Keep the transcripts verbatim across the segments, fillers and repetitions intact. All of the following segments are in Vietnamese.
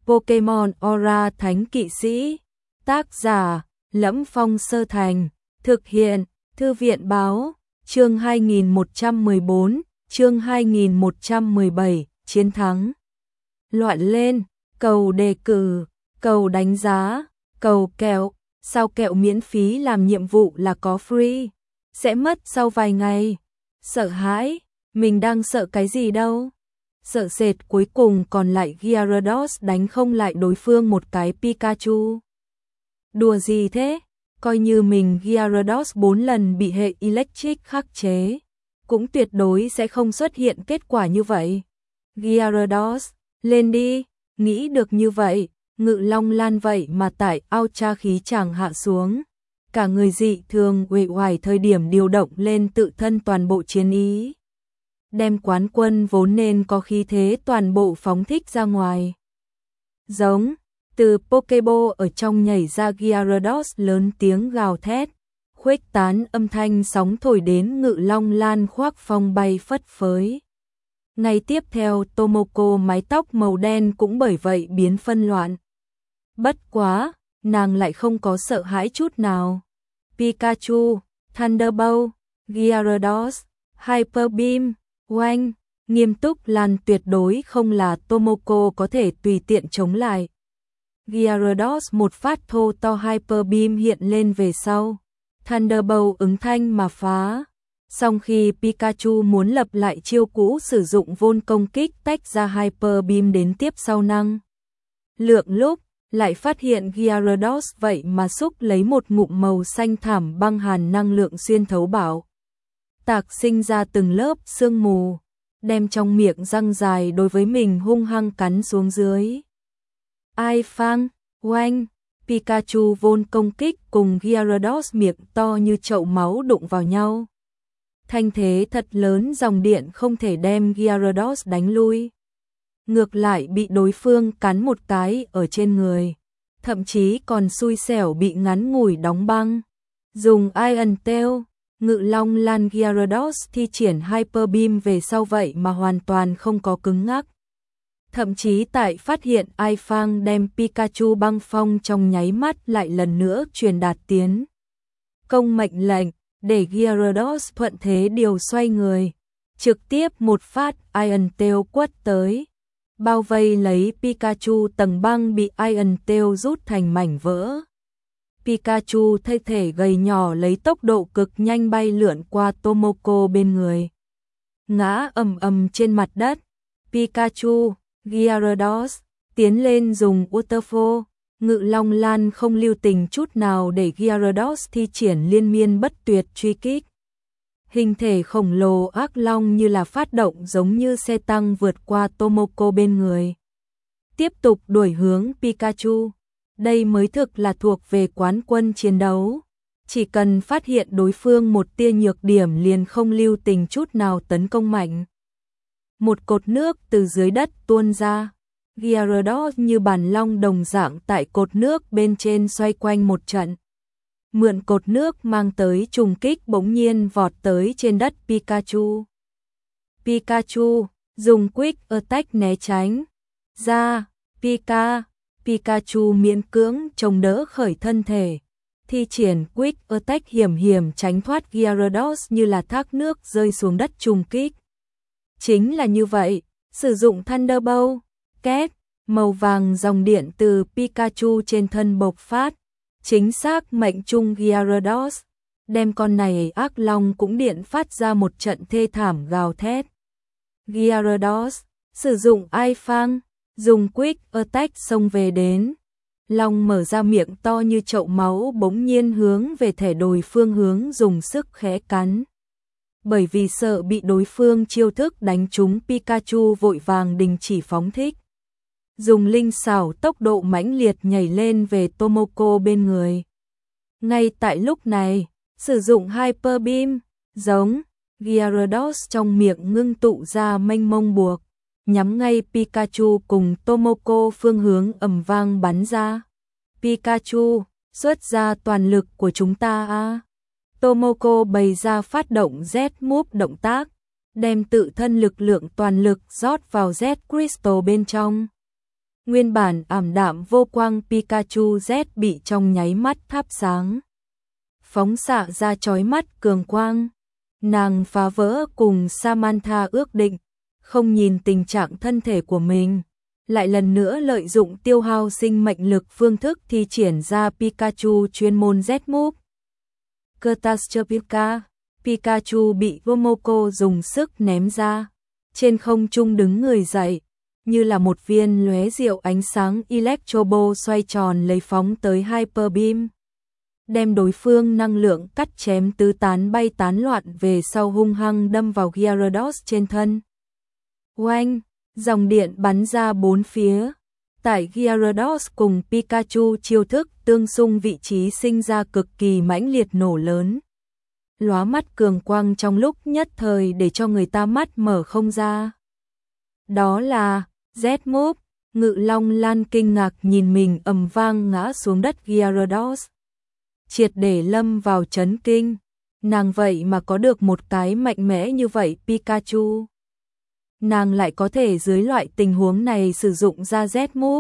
Pokemon Aura Thánh Kỵ Sĩ. Tác giả: Lẫm Phong Sơ Thành. Thực hiện: Thư viện báo. Chương hai nghìn một trăm mười bốn, chương hai nghìn một trăm mười bảy, chiến thắng. Loạn lên, cầu đề cử, cầu đánh giá, cầu kẹo. Sao kẹo miễn phí làm nhiệm vụ là có free? Sẽ mất sau vài ngày. Sợ hãi, mình đang sợ cái gì đâu? Sợ sệt, cuối cùng còn lại Gyarados đánh không lại đối phương một cái Pikachu. Đùa gì thế? Coi như mình Gyarados bốn lần bị hệ Electric khắc chế, cũng tuyệt đối sẽ không xuất hiện kết quả như vậy. Gyarados, lên đi, nghĩ được như vậy, Ngự Long Lan vậy mà tại Ultra khí chàng hạ xuống. Cả người dị thường uể oải thời điểm điều động lên tự thân toàn bộ chiến ý. Đem quán quân vốn nên có khí thế toàn bộ phóng thích ra ngoài. Giống, từ Pokeball ở trong nhảy ra Gyarados lớn tiếng gào thét, khuếch tán âm thanh sóng thổi đến Ngự Long Lan khoác phong bay phất phới. Ngày tiếp theo Tomoko mái tóc màu đen cũng bởi vậy biến phân loạn. Bất quá, nàng lại không có sợ hãi chút nào. Pikachu, Thunderbolt, Gyarados, Hyper Beam, oanh, nghiêm túc Lan tuyệt đối không là Tomoko có thể tùy tiện chống lại. Gyarados một phát thô to Hyper Beam hiện lên về sau. Thunderbolt ứng thanh mà phá. Song khi Pikachu muốn lập lại chiêu cũ sử dụng vôn công kích tách ra Hyper Beam đến tiếp sau năng lượng lúc, lại phát hiện Gyarados vậy mà xúc lấy một ngụm màu xanh thảm băng hàn năng lượng xuyên thấu bảo tạc sinh ra từng lớp sương mù, đem trong miệng răng dài đối với mình hung hăng cắn xuống dưới. Ai phang, oanh, Pikachu vôn công kích cùng Gyarados miệng to như chậu máu đụng vào nhau. Thanh thế thật lớn, dòng điện không thể đem Gyarados đánh lui. Ngược lại bị đối phương cắn một cái ở trên người, thậm chí còn xui xẻo bị ngắn ngủi đóng băng. Dùng Iron Tail, Ngự Long Lan Gyarados thi triển Hyper Beam về sau vậy mà hoàn toàn không có cứng ngắc. Thậm chí tại phát hiện Ai Phang đem Pikachu băng phong trong nháy mắt lại lần nữa truyền đạt tiến công mệnh lệnh, để Gyarados thuận thế điều xoay người, trực tiếp một phát Iron Tail quất tới, bao vây lấy Pikachu. Tầng băng bị Iron Tail rút thành mảnh vỡ. Pikachu thay thể gầy nhỏ lấy tốc độ cực nhanh bay lượn qua Tomoko bên người, ngã ầm ầm trên mặt đất. Pikachu, Gyarados, tiến lên dùng Waterfall. Ngự Long Lan không lưu tình chút nào để Gyarados thi triển liên miên bất tuyệt truy kích. Hình thể khổng lồ ác long như là phát động giống như xe tăng vượt qua Tomoko bên người, tiếp tục đuổi hướng Pikachu. Đây mới thực là thuộc về quán quân chiến đấu. Chỉ cần phát hiện đối phương một tia nhược điểm liền không lưu tình chút nào tấn công mạnh. Một cột nước từ dưới đất tuôn ra. Gyarados như bản long đồng dạng tại cột nước bên trên xoay quanh một trận. Mượn cột nước mang tới trùng kích bỗng nhiên vọt tới trên đất Pikachu. Pikachu, dùng Quick Attack né tránh. Ra, Pika, Pikachu miễn cưỡng chống đỡ khởi thân thể. Thi triển Quick Attack hiểm hiểm tránh thoát Gyarados như là thác nước rơi xuống đất trùng kích. Chính là như vậy, sử dụng Thunderbolt, két, màu vàng dòng điện từ Pikachu trên thân bộc phát, chính xác mệnh trung Gyarados, đem con này ác long cũng điện phát ra một trận thê thảm gào thét. Gyarados, sử dụng Ai Phang, dùng Quick Attack xông về đến. Long mở ra miệng to như chậu máu bỗng nhiên hướng về thể đối phương hướng dùng sức khẽ cắn. Bởi vì sợ bị đối phương chiêu thức đánh trúng, Pikachu vội vàng đình chỉ phóng thích. Dùng linh xảo tốc độ mãnh liệt nhảy lên về Tomoko bên người. Ngay tại lúc này, sử dụng Hyper Beam, giống, Gyarados trong miệng ngưng tụ ra mênh mông buộc, nhắm ngay Pikachu cùng Tomoko phương hướng ầm vang bắn ra. Pikachu, xuất ra toàn lực của chúng ta a. Tomoko bày ra phát động Z-Move động tác, đem tự thân lực lượng toàn lực rót vào Z Crystal bên trong. Nguyên bản ảm đạm vô quang Pikachu Z bị trong nháy mắt thắp sáng. Phóng xạ ra chói mắt cường quang. Nàng phá vỡ cùng Samantha ước định, không nhìn tình trạng thân thể của mình, lại lần nữa lợi dụng tiêu hao sinh mệnh lực phương thức thi triển ra Pikachu chuyên môn Z-Move. Catastrophica, Pikachu bị Tomoko dùng sức ném ra, trên không trung đứng người dậy, như là một viên lóe diệu ánh sáng Electro Ball xoay tròn lấy phóng tới Hyper Beam, đem đối phương năng lượng cắt chém tứ tán bay tán loạn về sau hung hăng đâm vào Gyarados trên thân. Oanh, dòng điện bắn ra bốn phía, tại Gyarados cùng Pikachu chiêu thức tương xung vị trí sinh ra cực kỳ mãnh liệt nổ lớn. Lóa mắt cường quang trong lúc nhất thời để cho người ta mắt mở không ra. Đó là Z-Move. Ngự Long Lan kinh ngạc nhìn mình ầm vang ngã xuống đất Gyarados, triệt để lâm vào chấn kinh. Nàng vậy mà có được một cái mạnh mẽ như vậy Pikachu. Nàng lại có thể dưới loại tình huống này sử dụng ra Z-Move.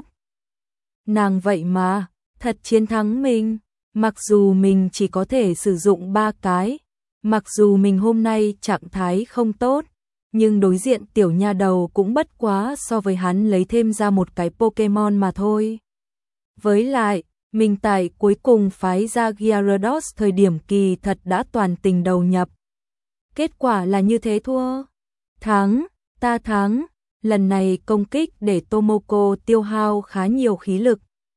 Nàng vậy mà thật chiến thắng mình, mặc dù mình chỉ có thể sử dụng ba cái, mặc dù mình hôm nay trạng thái không tốt, nhưng đối diện tiểu nha đầu cũng bất quá so với hắn lấy thêm ra một cái Pokemon mà thôi. Với lại, mình tại cuối cùng phái ra Gyarados thời điểm kỳ thật đã toàn tình đầu nhập. Kết quả là như thế thua. Thắng, ta thắng, lần này công kích để Tomoko tiêu hao khá nhiều khí lực.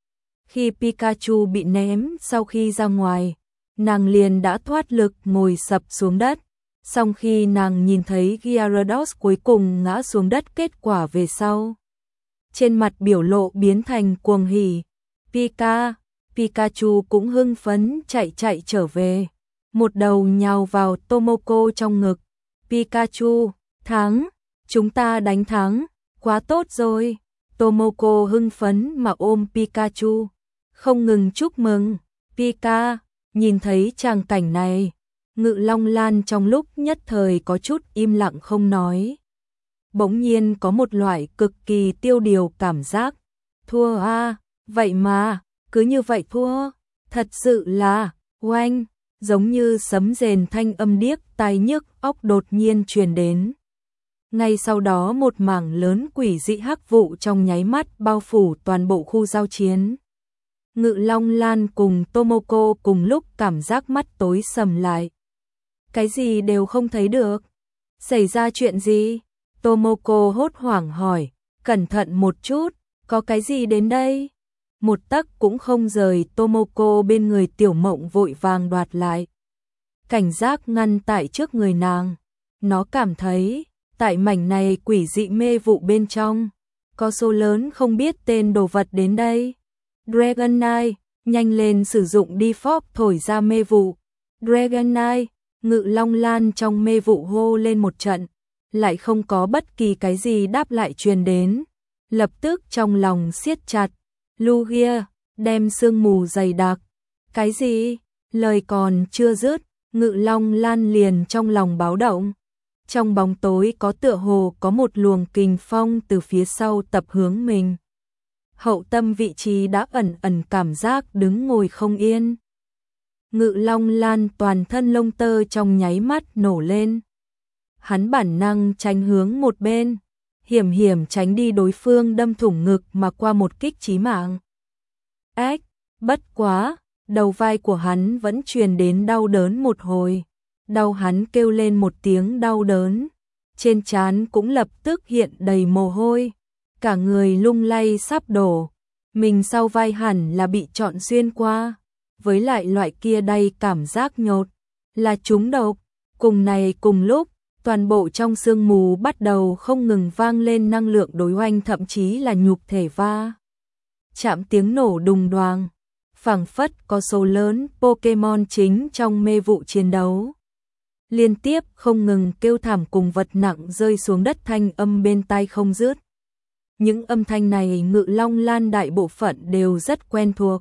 Khi Pikachu bị ném sau khi ra ngoài, nàng liền đã thoát lực ngồi sập xuống đất. Song khi nàng nhìn thấy Gyarados cuối cùng ngã xuống đất kết quả về sau, trên mặt biểu lộ biến thành cuồng hỉ. Pika, Pikachu cũng hưng phấn chạy chạy trở về, một đầu nhào vào Tomoko trong ngực. Pikachu, thắng, chúng ta đánh thắng, quá tốt rồi. Tomoko hưng phấn mà ôm Pikachu, không ngừng chúc mừng. Pika, nhìn thấy tràng cảnh này, Ngự Long Lan trong lúc nhất thời có chút im lặng không nói. Bỗng nhiên có một loại cực kỳ tiêu điều cảm giác. Thua à, vậy mà, cứ như vậy thua. Thật sự là, oanh, giống như sấm rền thanh âm điếc tai nhức óc đột nhiên truyền đến. Ngay sau đó một mảng lớn quỷ dị hắc vụ trong nháy mắt bao phủ toàn bộ khu giao chiến. Ngự Long Lan cùng Tomoko cùng lúc cảm giác mắt tối sầm lại. Cái gì đều không thấy được. Xảy ra chuyện gì? Tomoko hốt hoảng hỏi, cẩn thận một chút, có cái gì đến đây? Một tấc cũng không rời, Tomoko bên người Tiểu Mộng vội vàng đoạt lại. Cảnh giác ngăn tại trước người nàng. Nó cảm thấy, tại mảnh này quỷ dị mê vụ bên trong, có số lớn không biết tên đồ vật đến đây. Dragonite, nhanh lên sử dụng Default thổi ra mê vụ. Dragonite, Ngự Long Lan trong mê vụ hô lên một trận, lại không có bất kỳ cái gì đáp lại truyền đến. Lập tức trong lòng siết chặt. Lugia, đem sương mù dày đặc. Cái gì? Lời còn chưa dứt, Ngự Long Lan liền trong lòng báo động. Trong bóng tối có tựa hồ có một luồng kình phong từ phía sau tập hướng mình. Hậu tâm vị trí đã ẩn ẩn cảm giác đứng ngồi không yên. Ngự Long Lan toàn thân lông tơ trong nháy mắt nổ lên. Hắn bản năng tránh hướng một bên, hiểm hiểm tránh đi đối phương đâm thủng ngực mà qua một kích chí mạng. Ách, bất quá, đầu vai của hắn vẫn truyền đến đau đớn một hồi. Đau hắn kêu lên một tiếng đau đớn, trên trán cũng lập tức hiện đầy mồ hôi, cả người lung lay sắp đổ. Mình sau vai hẳn là bị chọn xuyên qua, với lại loại kia đầy cảm giác nhột, là trúng độc. Cùng này cùng lúc, toàn bộ trong sương mù bắt đầu không ngừng vang lên năng lượng đối oanh, thậm chí là nhục thể va chạm tiếng nổ đùng đoàng, phảng phất có số lớn Pokemon chính trong mê vụ chiến đấu. Liên tiếp không ngừng kêu thảm cùng vật nặng rơi xuống đất thanh âm bên tai không dứt. Những âm thanh này Ngự Long Lan đại bộ phận đều rất quen thuộc.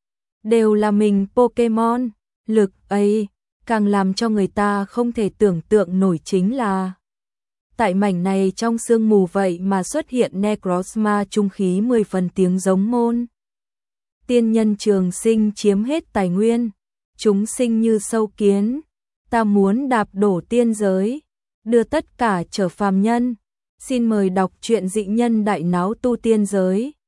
Đều là mình Pokemon, lực ấy, càng làm cho người ta không thể tưởng tượng nổi chính là Tại mảnh này trong sương mù vậy mà xuất hiện Necrozma trung khí mười phần tiếng giống môn. Tiên nhân trường sinh chiếm hết tài nguyên, chúng sinh như sâu kiến, ta muốn đạp đổ tiên giới, đưa tất cả trở phàm nhân. Xin mời đọc truyện Dị Nhân Đại Náo Tu Tiên Giới.